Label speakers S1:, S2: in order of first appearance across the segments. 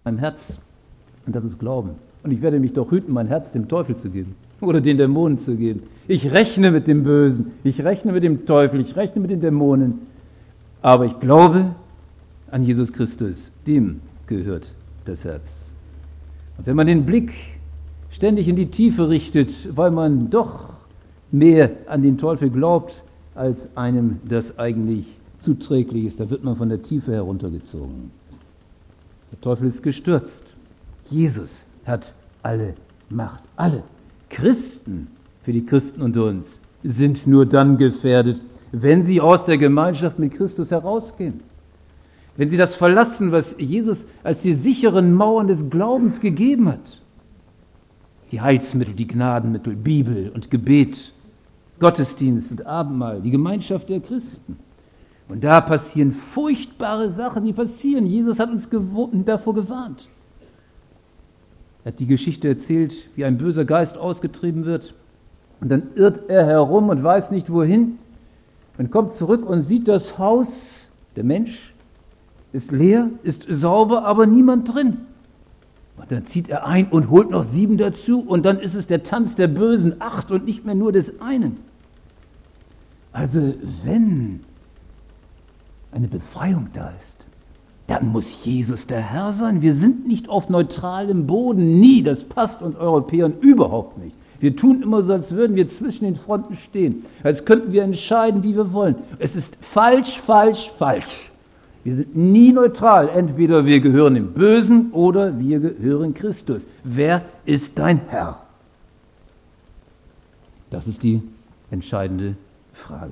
S1: meinem Herz. Und das ist Glauben. Und ich werde mich doch hüten, mein Herz dem Teufel zu geben oder den Dämonen zu geben. Ich rechne mit dem Bösen, ich rechne mit dem Teufel, ich rechne mit den Dämonen. Aber ich glaube an Jesus Christus, dem gehört das Herz. Und wenn man den Blick ständig in die Tiefe richtet, weil man doch mehr an den Teufel glaubt, als einem das eigentlich zuträglich ist, da wird man von der Tiefe heruntergezogen. Der Teufel ist gestürzt. Jesus hat alle Macht. Alle Christen, für die Christen unter uns, sind nur dann gefährdet, wenn sie aus der Gemeinschaft mit Christus herausgehen. Wenn sie das verlassen, was Jesus als die sicheren Mauern des Glaubens gegeben hat. Die Heilsmittel, die Gnadenmittel, Bibel und Gebet, Gottesdienst und Abendmahl, die Gemeinschaft der Christen. Und da passieren furchtbare Sachen, die passieren. Jesus hat uns davor gewarnt. Er hat die Geschichte erzählt, wie ein böser Geist ausgetrieben wird. Und dann irrt er herum und weiß nicht wohin. Und kommt zurück und sieht das Haus, der Mensch, ist leer, ist sauber, aber niemand drin. Und dann zieht er ein und holt noch 7 dazu. Und dann ist es der Tanz der Bösen, 8 und nicht mehr nur des einen. Also wenn eine Befreiung da ist, dann muss Jesus der Herr sein. Wir sind nicht auf neutralem Boden, nie. Das passt uns Europäern überhaupt nicht. Wir tun immer so, als würden wir zwischen den Fronten stehen, als könnten wir entscheiden, wie wir wollen. Es ist falsch, falsch, falsch. Wir sind nie neutral. Entweder wir gehören dem Bösen oder wir gehören Christus. Wer ist dein Herr? Das ist die entscheidende Frage.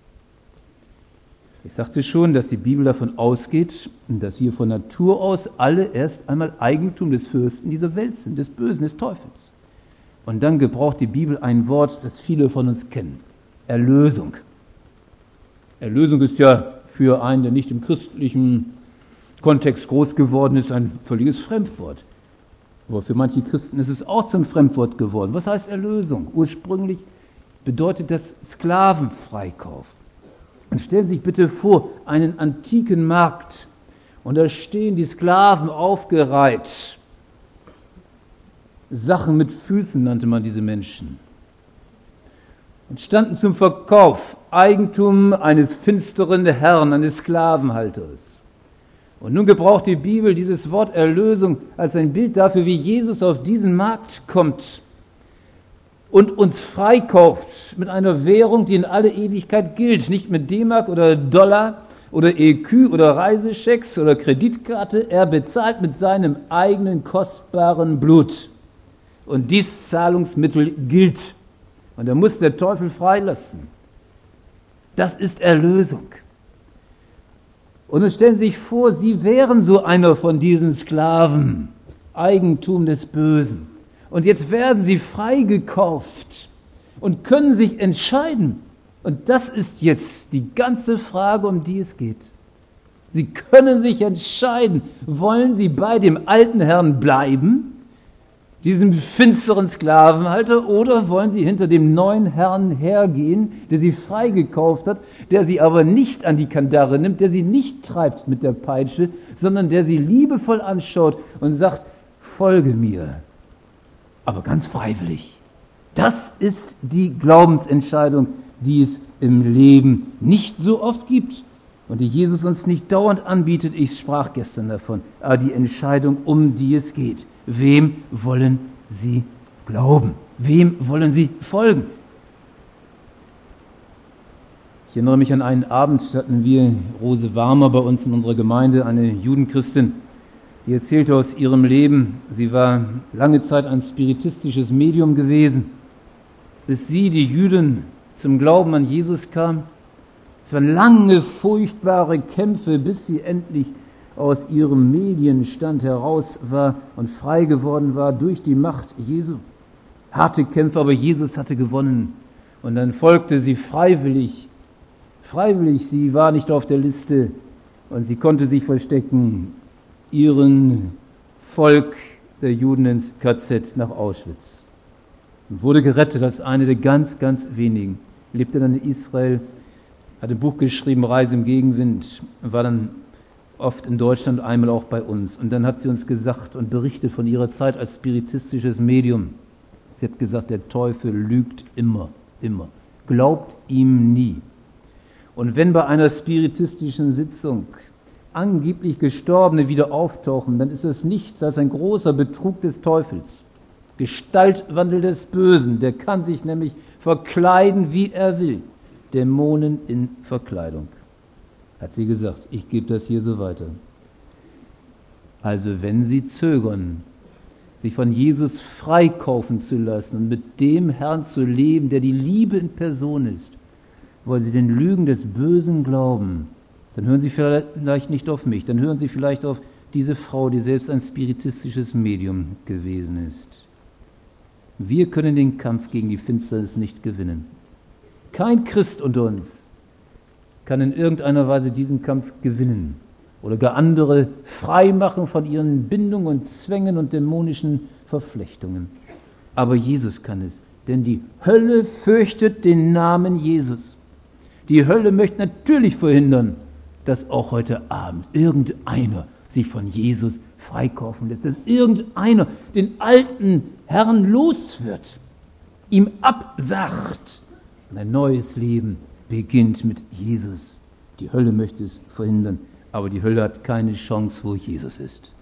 S1: Ich sagte schon, dass die Bibel davon ausgeht, dass wir von Natur aus alle erst einmal Eigentum des Fürsten dieser Welt sind, des Bösen, des Teufels. Und dann gebraucht die Bibel ein Wort, das viele von uns kennen. Erlösung. Erlösung ist ja für einen, der nicht im christlichen Kontext groß geworden ist, ein völliges Fremdwort. Aber für manche Christen ist es auch zum Fremdwort geworden. Was heißt Erlösung? Ursprünglich bedeutet das Sklavenfreikauf. Und stellen Sie sich bitte vor, einen antiken Markt. Und da stehen die Sklaven aufgereiht. Sachen mit Füßen nannte man diese Menschen. Und standen zum Verkauf, Eigentum eines finsteren Herrn, eines Sklavenhalters. Und nun gebraucht die Bibel dieses Wort Erlösung als ein Bild dafür, wie Jesus auf diesen Markt kommt und uns freikauft mit einer Währung, die in alle Ewigkeit gilt, nicht mit D-Mark oder Dollar oder EQ oder Reiseschecks oder Kreditkarte. Er bezahlt mit seinem eigenen kostbaren Blut. Und dies Zahlungsmittel gilt. Und er muss der Teufel freilassen. Das ist Erlösung. Und nun stellen Sie sich vor, Sie wären so einer von diesen Sklaven, Eigentum des Bösen. Und jetzt werden Sie freigekauft und können sich entscheiden. Und das ist jetzt die ganze Frage, um die es geht. Sie können sich entscheiden, wollen Sie bei dem alten Herrn bleiben, diesem finsteren Sklavenhalter, oder wollen Sie hinter dem neuen Herrn hergehen, der Sie freigekauft hat, der Sie aber nicht an die Kandare nimmt, der Sie nicht treibt mit der Peitsche, sondern der Sie liebevoll anschaut und sagt, folge mir, aber ganz freiwillig. Das ist die Glaubensentscheidung, die es im Leben nicht so oft gibt und die Jesus uns nicht dauernd anbietet. Ich sprach gestern davon, aber die Entscheidung, um die es geht. Wem wollen Sie glauben? Wem wollen Sie folgen? Ich erinnere mich an einen Abend, da hatten wir Rose Warmer bei uns in unserer Gemeinde, eine Judenchristin, die erzählte aus ihrem Leben. Sie war lange Zeit ein spiritistisches Medium gewesen, bis sie, die Jüdin, zum Glauben an Jesus kam. Es waren lange, furchtbare Kämpfe, bis sie endlich aus ihrem Medienstand heraus war und frei geworden war durch die Macht Jesu. Harte Kämpfe, aber Jesus hatte gewonnen. Und dann folgte sie freiwillig. Freiwillig, sie war nicht auf der Liste und sie konnte sich verstecken, ihren Volk der Juden ins KZ nach Auschwitz. Und wurde gerettet als eine der ganz, ganz wenigen. Lebte dann in Israel, hat ein Buch geschrieben, Reise im Gegenwind, war dann oft in Deutschland, einmal auch bei uns. Und dann hat sie uns gesagt und berichtet von ihrer Zeit als spiritistisches Medium. Sie hat gesagt, der Teufel lügt immer, immer. Glaubt ihm nie. Und wenn bei einer spiritistischen Sitzung angeblich Gestorbene wieder auftauchen, dann ist das nichts als ein großer Betrug des Teufels. Gestaltwandel des Bösen, der kann sich nämlich verkleiden, wie er will. Dämonen in Verkleidung. Hat sie gesagt, ich gebe das hier so weiter. Also wenn Sie zögern, sich von Jesus freikaufen zu lassen und mit dem Herrn zu leben, der die Liebe in Person ist, weil Sie den Lügen des Bösen glauben, dann hören Sie vielleicht nicht auf mich, dann hören Sie vielleicht auf diese Frau, die selbst ein spiritistisches Medium gewesen ist. Wir können den Kampf gegen die Finsternis nicht gewinnen. Kein Christ unter uns kann in irgendeiner Weise diesen Kampf gewinnen oder gar andere frei machen von ihren Bindungen und Zwängen und dämonischen Verflechtungen. Aber Jesus kann es, denn die Hölle fürchtet den Namen Jesus. Die Hölle möchte natürlich verhindern, dass auch heute Abend irgendeiner sich von Jesus freikaufen lässt, dass irgendeiner den alten Herrn los wird, ihm absagt und ein neues Leben beginnt mit Jesus. Die Hölle möchte es verhindern, aber die Hölle hat keine Chance, wo Jesus ist.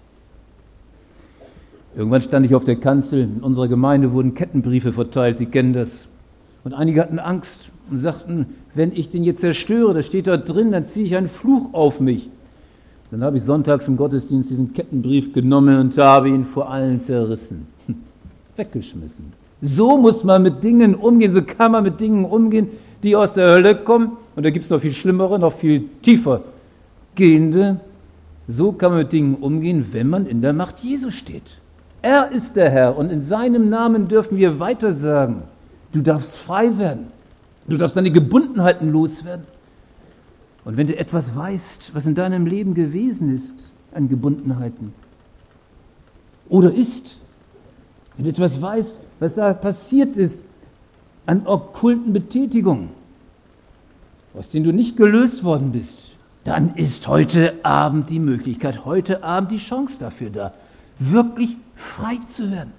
S1: Irgendwann stand ich auf der Kanzel, in unserer Gemeinde wurden Kettenbriefe verteilt, Sie kennen das. Und einige hatten Angst und sagten, wenn ich den jetzt zerstöre, das steht da drin, dann ziehe ich einen Fluch auf mich. Dann habe ich sonntags im Gottesdienst diesen Kettenbrief genommen und habe ihn vor allen zerrissen, weggeschmissen. So muss man mit Dingen umgehen, so kann man mit Dingen umgehen, die aus der Hölle kommen. Und da gibt es noch viel schlimmere, noch viel tiefer gehende. So kann man mit Dingen umgehen, wenn man in der Macht Jesu steht. Er ist der Herr und in seinem Namen dürfen wir weitersagen. Du darfst frei werden. Du darfst deine Gebundenheiten loswerden. Und wenn du etwas weißt, was in deinem Leben gewesen ist an Gebundenheiten oder ist, wenn du etwas weißt, was da passiert ist an okkulten Betätigungen, aus denen du nicht gelöst worden bist, dann ist heute Abend die Möglichkeit, heute Abend die Chance dafür da, wirklich frei zu werden.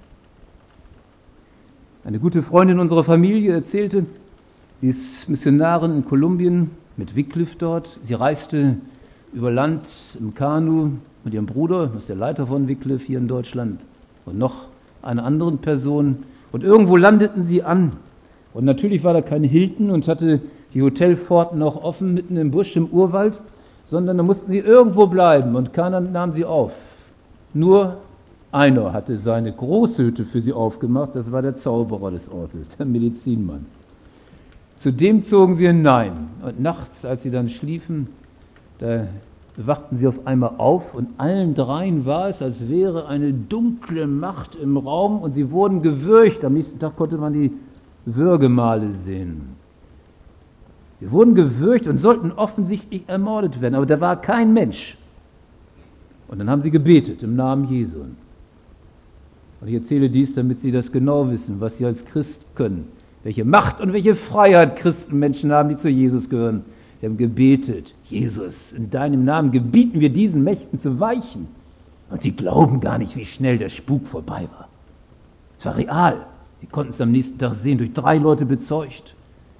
S1: Eine gute Freundin unserer Familie erzählte, sie ist Missionarin in Kolumbien mit Wycliffe dort. Sie reiste über Land im Kanu mit ihrem Bruder, das ist der Leiter von Wycliffe hier in Deutschland, und noch einer anderen Person. Und irgendwo landeten sie an. Und natürlich war da kein Hilton und hatte die Hotelpforten noch offen, mitten im Busch, im Urwald, sondern da mussten sie irgendwo bleiben und keiner nahm sie auf. Nur einer hatte seine große Hütte für sie aufgemacht, das war der Zauberer des Ortes, der Medizinmann. Zu dem zogen sie hinein und nachts, als sie dann schliefen, da wachten sie auf einmal auf und allen dreien war es, als wäre eine dunkle Macht im Raum und sie wurden gewürgt. Am nächsten Tag konnte man die Würgemale sehen. Sie wurden gewürgt und sollten offensichtlich ermordet werden, aber da war kein Mensch. Und dann haben sie gebetet im Namen Jesu. Und ich erzähle dies, damit Sie das genau wissen, was Sie als Christ können. Welche Macht und welche Freiheit Christenmenschen haben, die zu Jesus gehören. Sie haben gebetet, Jesus, in deinem Namen gebieten wir diesen Mächten zu weichen. Und sie glauben gar nicht, wie schnell der Spuk vorbei war. Es war real. Sie konnten es am nächsten Tag sehen, durch 3 Leute bezeugt.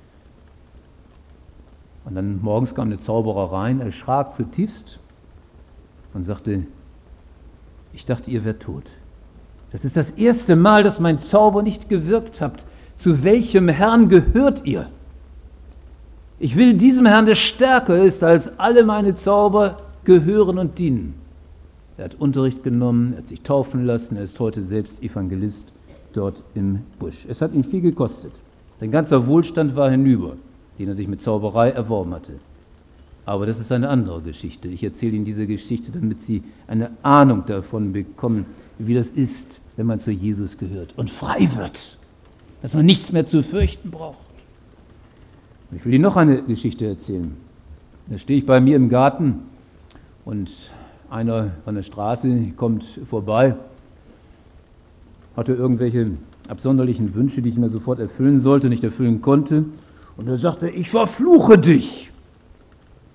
S1: Und dann morgens kam der Zauberer rein, erschrak zutiefst und sagte, ich dachte, ihr wärt tot. Das ist das erste Mal, dass mein Zauber nicht gewirkt hat. Zu welchem Herrn gehört ihr? Ich will diesem Herrn, der stärker ist als alle meine Zauber, gehören und dienen. Er hat Unterricht genommen, er hat sich taufen lassen, er ist heute selbst Evangelist dort im Busch. Es hat ihn viel gekostet. Sein ganzer Wohlstand war hinüber, den er sich mit Zauberei erworben hatte. Aber das ist eine andere Geschichte. Ich erzähle Ihnen diese Geschichte, damit Sie eine Ahnung davon bekommen, wie das ist, wenn man zu Jesus gehört und frei wird, dass man nichts mehr zu fürchten braucht. Ich will Ihnen noch eine Geschichte erzählen. Da stehe ich bei mir im Garten und einer von der Straße kommt vorbei, hatte irgendwelche absonderlichen Wünsche, die ich mir sofort erfüllen sollte, nicht erfüllen konnte. Und er sagte, ich verfluche dich.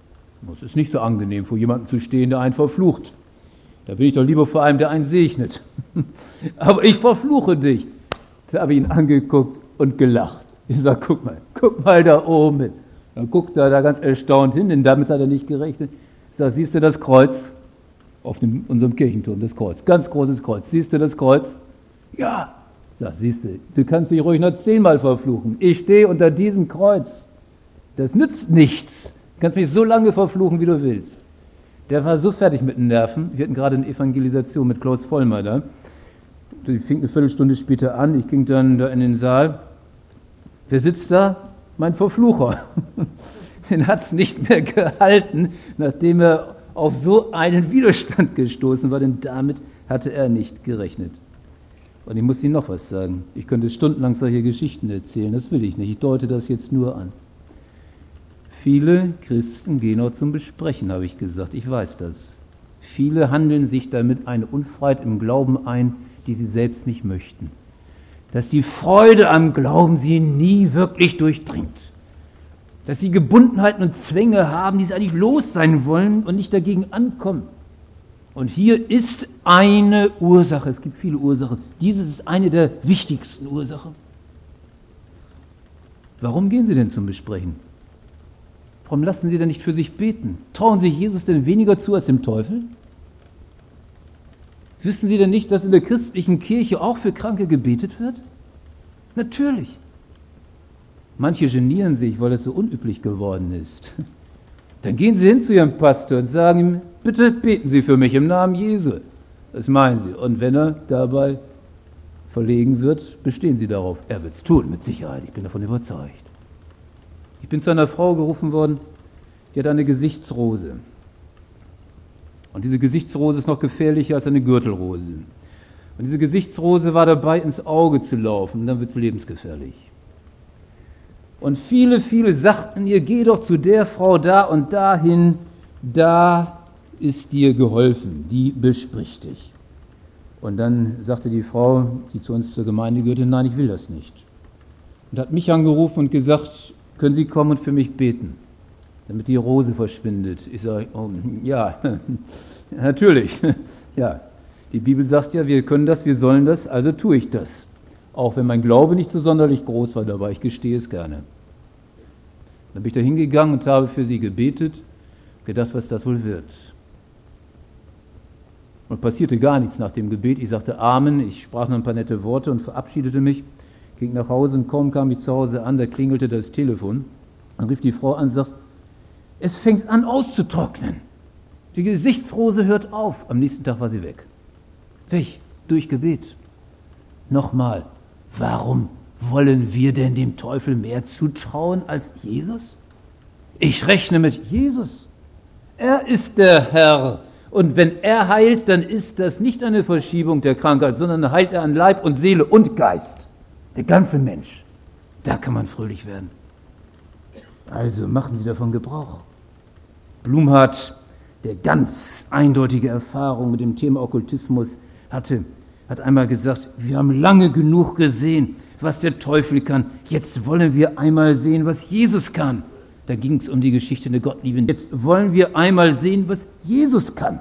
S1: Es ist nicht so angenehm, vor jemandem zu stehen, der einen verflucht. Da bin ich doch lieber vor einem, der einen segnet. Aber ich verfluche dich. Da habe ich ihn angeguckt und gelacht. Ich sage, guck mal da oben hin. Dann guckt er da ganz erstaunt hin, denn damit hat er nicht gerechnet. Ich sage, siehst du das Kreuz? Auf unserem Kirchenturm, das Kreuz. Ganz großes Kreuz. Siehst du das Kreuz? Ja. Sag, siehst du kannst mich ruhig noch 10-mal verfluchen. Ich stehe unter diesem Kreuz. Das nützt nichts. Du kannst mich so lange verfluchen, wie du willst. Der war so fertig mit den Nerven. Wir hatten gerade eine Evangelisation mit Klaus Vollmer da. Die fing eine Viertelstunde später an. Ich ging dann da in den Saal. Wer sitzt da? Mein Verflucher. Den hat es nicht mehr gehalten, nachdem er auf so einen Widerstand gestoßen war, denn damit hatte er nicht gerechnet. Und ich muss Ihnen noch was sagen. Ich könnte stundenlang solche Geschichten erzählen, das will ich nicht. Ich deute das jetzt nur an. Viele Christen gehen auch zum Besprechen, habe ich gesagt. Ich weiß das. Viele handeln sich damit eine Unfreiheit im Glauben ein, die sie selbst nicht möchten. Dass die Freude am Glauben sie nie wirklich durchdringt. Dass sie Gebundenheiten und Zwänge haben, die sie eigentlich los sein wollen und nicht dagegen ankommen. Und hier ist eine Ursache, es gibt viele Ursachen. Dieses ist eine der wichtigsten Ursachen. Warum gehen Sie denn zum Besprechen? Warum lassen Sie denn nicht für sich beten? Trauen sich Jesus denn weniger zu als dem Teufel? Wissen Sie denn nicht, dass in der christlichen Kirche auch für Kranke gebetet wird? Natürlich. Manche genieren sich, weil es so unüblich geworden ist. Dann gehen Sie hin zu Ihrem Pastor und sagen ihm, bitte beten Sie für mich im Namen Jesu. Das meinen Sie. Und wenn er dabei verlegen wird, bestehen Sie darauf. Er wird es tun, mit Sicherheit. Ich bin davon überzeugt. Ich bin zu einer Frau gerufen worden, die hat eine Gesichtsrose. Und diese Gesichtsrose ist noch gefährlicher als eine Gürtelrose. Und diese Gesichtsrose war dabei, ins Auge zu laufen. Und dann wird es lebensgefährlich. Und viele sagten ihr, geh doch zu der Frau da und dahin, da ist dir geholfen, die bespricht dich. Und dann sagte die Frau, die zu uns zur Gemeinde gehörte, nein, ich will das nicht. Und hat mich angerufen und gesagt, können Sie kommen und für mich beten, damit die Rose verschwindet. Ich sage, oh, ja, natürlich. Ja, die Bibel sagt ja, wir können das, wir sollen das, also tue ich das. Auch wenn mein Glaube nicht so sonderlich groß war dabei, ich gestehe es gerne. Dann bin ich da hingegangen und habe für sie gebetet, gedacht, was das wohl wird. Und passierte gar nichts nach dem Gebet. Ich sagte Amen, ich sprach noch ein paar nette Worte und verabschiedete mich, ging nach Hause und kaum kam ich zu Hause an, da klingelte das Telefon. Dann rief die Frau an und sagt, es fängt an auszutrocknen. Die Gesichtsrose hört auf. Am nächsten Tag war sie weg. Weg, durch Gebet. Nochmal, warum wollen wir denn dem Teufel mehr zutrauen als Jesus? Ich rechne mit Jesus. Er ist der Herr. Und wenn er heilt, dann ist das nicht eine Verschiebung der Krankheit, sondern heilt er an Leib und Seele und Geist. Der ganze Mensch. Da kann man fröhlich werden. Also machen Sie davon Gebrauch. Blumhardt, der ganz eindeutige Erfahrung mit dem Thema Okkultismus hatte, hat einmal gesagt, wir haben lange genug gesehen, was der Teufel kann. Jetzt wollen wir einmal sehen, was Jesus kann. Da ging es um die Geschichte der Gottliebe. Jetzt wollen wir einmal sehen, was Jesus kann.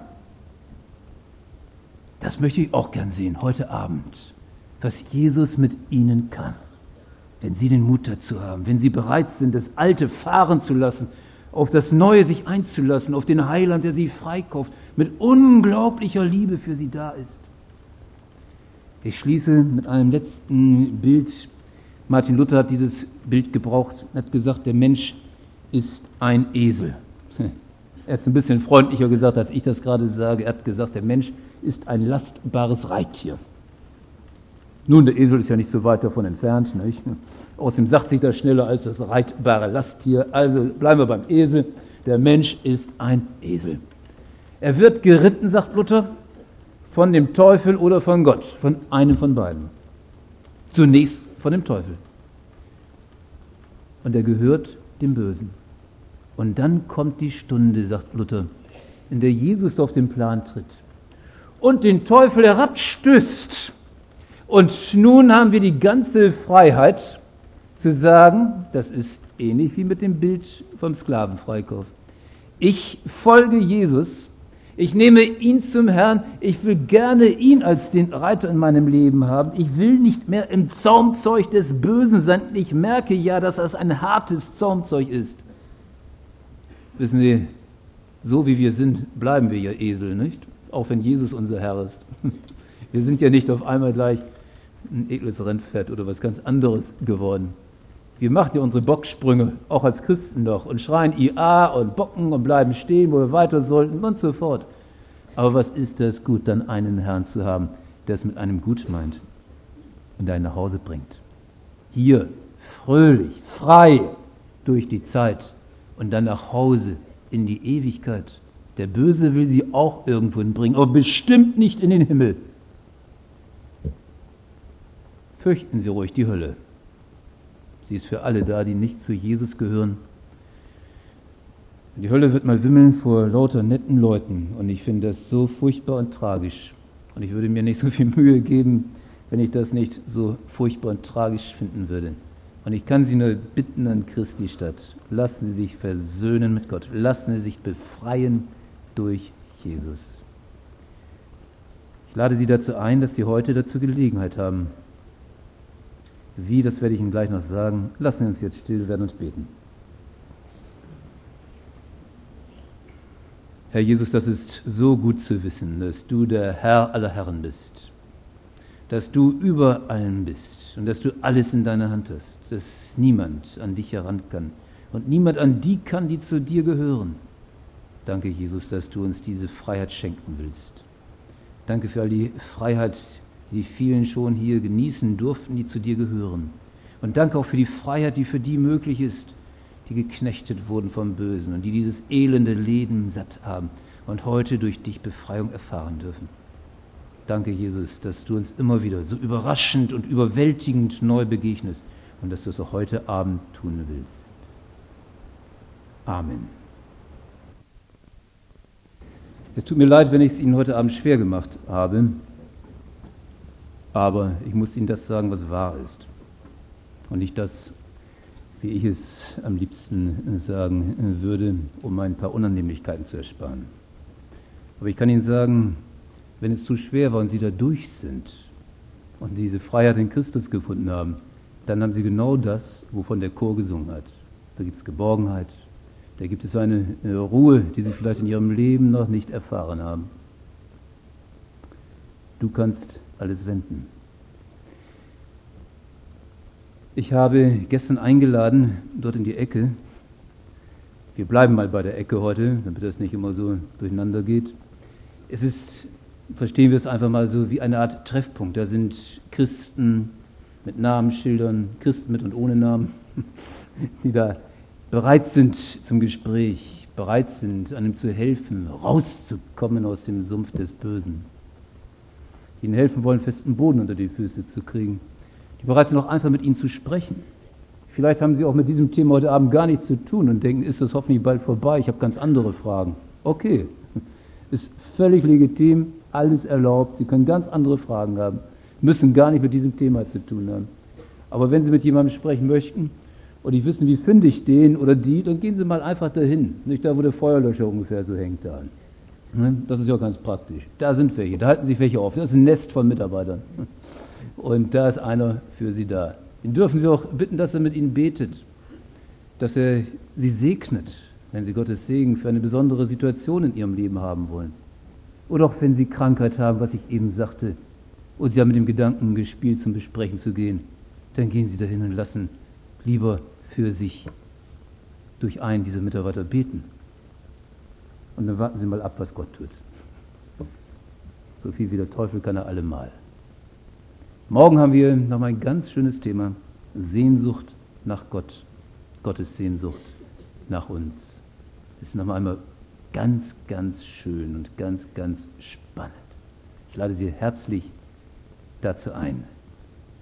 S1: Das möchte ich auch gern sehen, heute Abend. Was Jesus mit Ihnen kann. Wenn Sie den Mut dazu haben, wenn Sie bereit sind, das Alte fahren zu lassen, auf das Neue sich einzulassen, auf den Heiland, der Sie freikauft, mit unglaublicher Liebe für Sie da ist. Ich schließe mit einem letzten Bild. Martin Luther hat dieses Bild gebraucht, hat gesagt, der Mensch ist ein Esel. Er hat es ein bisschen freundlicher gesagt, als ich das gerade sage. Er hat gesagt, der Mensch ist ein lastbares Reittier. Nun, der Esel ist ja nicht so weit davon entfernt. Nicht? Außerdem sagt sich das schneller als das reitbare Lasttier. Also bleiben wir beim Esel. Der Mensch ist ein Esel. Er wird geritten, sagt Luther, von dem Teufel oder von Gott, von einem von beiden. Zunächst von dem Teufel. Und er gehört dem Bösen. Und dann kommt die Stunde, sagt Luther, in der Jesus auf den Plan tritt und den Teufel herabstößt. Und nun haben wir die ganze Freiheit zu sagen, das ist ähnlich wie mit dem Bild vom Sklavenfreikauf. Ich folge Jesus, ich nehme ihn zum Herrn, ich will gerne ihn als den Reiter in meinem Leben haben, ich will nicht mehr im Zaumzeug des Bösen sein, ich merke ja, dass das ein hartes Zaumzeug ist. Wissen Sie, so wie wir sind, bleiben wir ja Esel, nicht? Auch wenn Jesus unser Herr ist. Wir sind ja nicht auf einmal gleich ein edles Rennpferd oder was ganz anderes geworden. Wir machen ja unsere Bocksprünge, auch als Christen noch, und schreien IA und bocken und bleiben stehen, wo wir weiter sollten und so fort. Aber was ist das gut, dann einen Herrn zu haben, der es mit einem gut meint und einen nach Hause bringt. Hier, fröhlich, frei durch die Zeit und dann nach Hause in die Ewigkeit. Der Böse will sie auch irgendwo hinbringen, aber bestimmt nicht in den Himmel. Fürchten Sie ruhig die Hölle. Sie ist für alle da, die nicht zu Jesus gehören. Die Hölle wird mal wimmeln vor lauter netten Leuten und ich finde das so furchtbar und tragisch. Und ich würde mir nicht so viel Mühe geben, wenn ich das nicht so furchtbar und tragisch finden würde. Und ich kann Sie nur bitten an Christi Stadt, lassen Sie sich versöhnen mit Gott, lassen Sie sich befreien durch Jesus. Ich lade Sie dazu ein, dass Sie heute dazu Gelegenheit haben. Wie, das werde ich Ihnen gleich noch sagen. Lassen Sie uns jetzt still werden und beten. Herr Jesus, das ist so gut zu wissen, dass du der Herr aller Herren bist, dass du über allem bist und dass du alles in deiner Hand hast, dass niemand an dich heran kann und niemand an die kann, die zu dir gehören. Danke, Jesus, dass du uns diese Freiheit schenken willst. Danke für all die Freiheit, die vielen schon hier genießen durften, die zu dir gehören. Und danke auch für die Freiheit, die für die möglich ist, die geknechtet wurden vom Bösen und die dieses elende Leben satt haben und heute durch dich Befreiung erfahren dürfen. Danke, Jesus, dass du uns immer wieder so überraschend und überwältigend neu begegnest und dass du es auch heute Abend tun willst. Amen. Es tut mir leid, wenn ich es Ihnen heute Abend schwer gemacht habe, aber ich muss Ihnen das sagen, was wahr ist und nicht das, wie ich es am liebsten sagen würde, um ein paar Unannehmlichkeiten zu ersparen. Aber ich kann Ihnen sagen, wenn es zu schwer war und Sie da durch sind und diese Freiheit in Christus gefunden haben, dann haben Sie genau das, wovon der Chor gesungen hat. Da gibt es Geborgenheit, da gibt es eine Ruhe, die Sie vielleicht in Ihrem Leben noch nicht erfahren haben. Du kannst alles wenden. Ich habe gestern eingeladen, dort in die Ecke. Wir bleiben mal bei der Ecke heute, damit das nicht immer so durcheinander geht. Es ist, verstehen wir es einfach mal so, wie eine Art Treffpunkt. Da sind Christen mit Namensschildern, Christen mit und ohne Namen, die da bereit sind zum Gespräch, bereit sind, einem zu helfen, rauszukommen aus dem Sumpf des Bösen. Die ihnen helfen wollen, festen Boden unter die Füße zu kriegen. Die bereit sind auch einfach mit ihnen zu sprechen. Vielleicht haben sie auch mit diesem Thema heute Abend gar nichts zu tun und denken, ist das hoffentlich bald vorbei, ich habe ganz andere Fragen. Okay, ist völlig legitim, alles erlaubt, Sie können ganz andere Fragen haben, müssen gar nicht mit diesem Thema zu tun haben. Aber wenn Sie mit jemandem sprechen möchten und nicht wissen, wie finde ich den oder die, dann gehen Sie mal einfach dahin, nicht da, wo der Feuerlöscher ungefähr so hängt da. Das ist ja ganz praktisch. Da sind welche, da halten sich welche auf, das ist ein Nest von Mitarbeitern. Und da ist einer für Sie da. Den dürfen Sie auch bitten, dass er mit Ihnen betet, dass er Sie segnet, wenn Sie Gottes Segen für eine besondere Situation in Ihrem Leben haben wollen. Oder auch wenn Sie Krankheit haben, was ich eben sagte, und Sie haben mit dem Gedanken gespielt, zum Besprechen zu gehen, dann gehen Sie dahin und lassen lieber für sich durch einen dieser Mitarbeiter beten. Und dann warten Sie mal ab, was Gott tut. So viel wie der Teufel kann er allemal. Morgen haben wir nochmal ein ganz schönes Thema. Sehnsucht nach Gott. Gottes Sehnsucht nach uns. Das ist nochmal einmal ganz, ganz schön und ganz, ganz spannend. Ich lade Sie herzlich dazu ein.